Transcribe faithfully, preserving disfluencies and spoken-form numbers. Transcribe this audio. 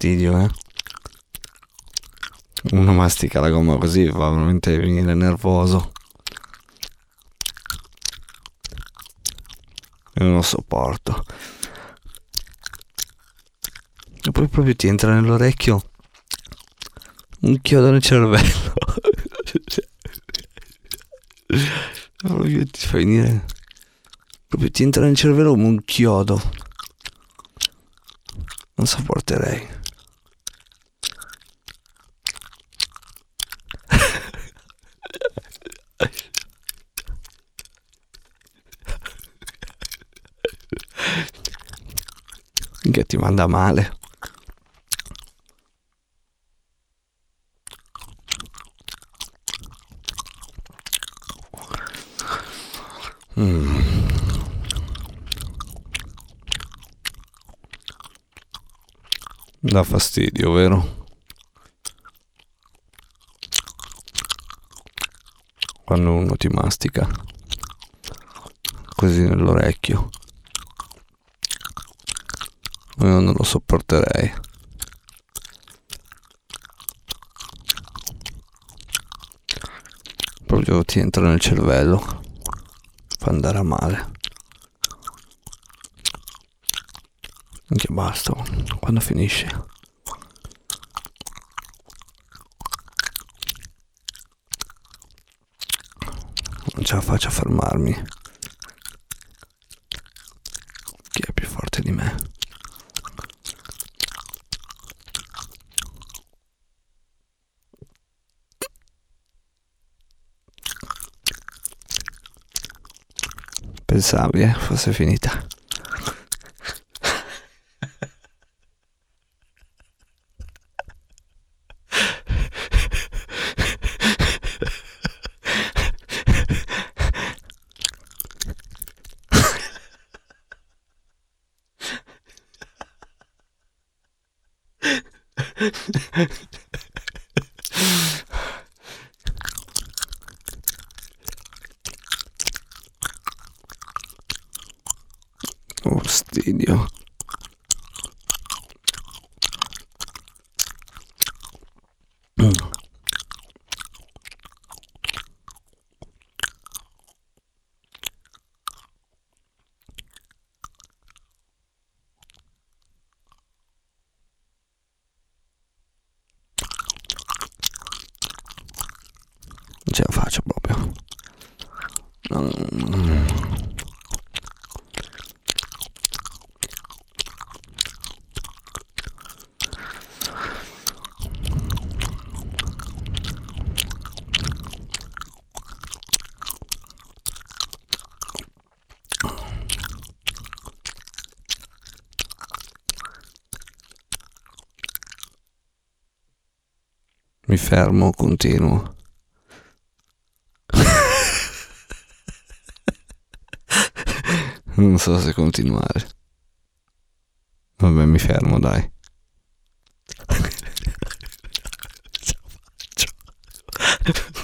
fastidio, eh. Uno mastica la gomma così fa veramente venire nervoso. Io non lo sopporto. E poi proprio ti entra nell'orecchio un chiodo nel cervello. Proprio ti fa venire. Proprio ti entra nel cervello come un chiodo. Non sopporterei. Che ti manda male. Mm. Dà fastidio, vero? Quando uno ti mastica così nell'orecchio. Io non lo sopporterei. Proprio ti entra nel cervello, fa andare a male. Anche basta, quando finisce. Non ce la faccio a fermarmi. Chi è più forte di me? Pensavi, eh, fosse finita. Oh, fastidio. Non ce la faccio proprio. Non... Mi fermo, continuo. Non so se continuare. Vabbè, mi fermo, dai. Ce la faccio.